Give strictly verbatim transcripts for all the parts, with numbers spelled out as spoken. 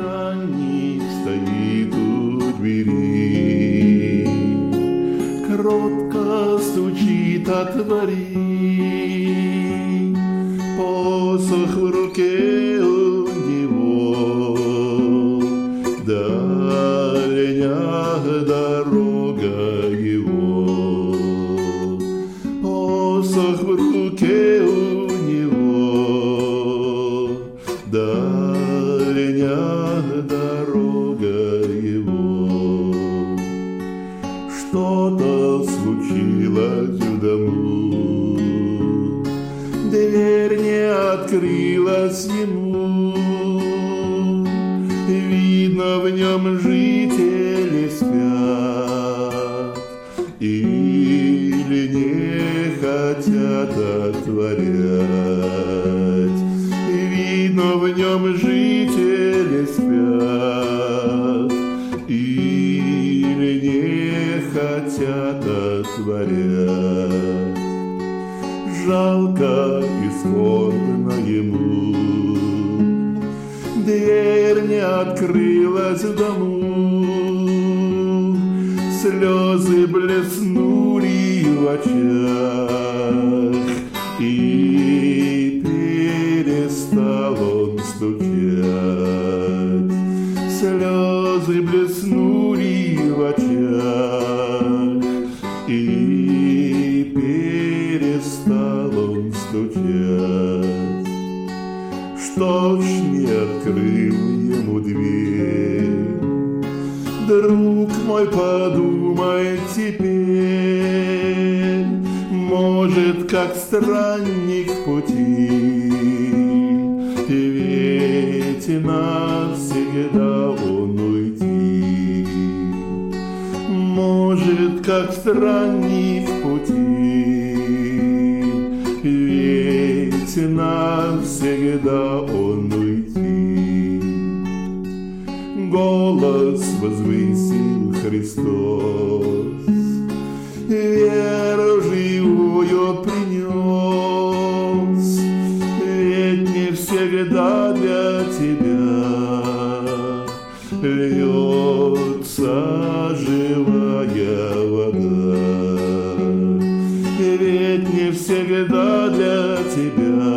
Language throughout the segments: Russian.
странник стоит у двери, кротко стучит: отвори. Посох в руке у него, дальняя дорога его. Посох в руке у него, дальняя дорога его. Что-то случилось в дому, дверь не открылась ему. Видно, в нем жители спят или не хотят отворять. Видно, в нем жители спят или не хотят отворять. Жалко исходно ему, дверь не открылась в дому. Слезы блеснули в очах, и перестал он стучать. Слезы блеснули в очах, и перестал он стучать. Что ж не открыл ему дверь? Друг мой, подумай теперь, может, как странник в пути, ведь навсегда он уйти. Может, как странник в пути, ведь навсегда он уйти. Голос возвысил Христос, веру живую принес, ведь не всегда для тебя льется живая вода. Ведь не всегда для тебя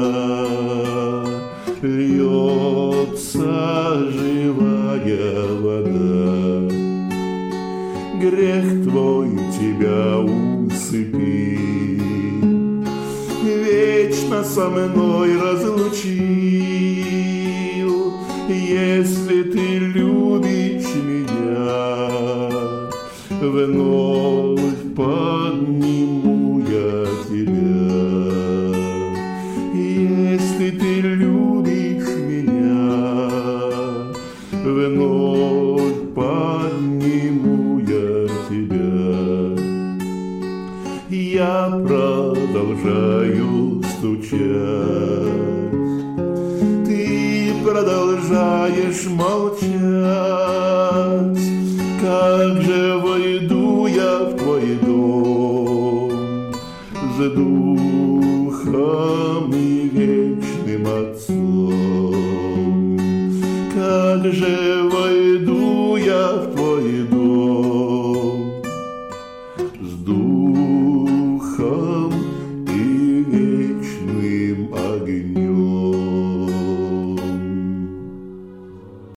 льется живая вода. Грех твой тебя усыпил, вечно со мной разлучил. Если ты любишь меня, вновь подниму я тебя. Если ты любишь меня, вновь подниму я тебя. Я продолжаю стучать, ты продолжаешь молчать. Как же войду я в твой дом с Духом и вечным Отцом? Как же войду я в твой дом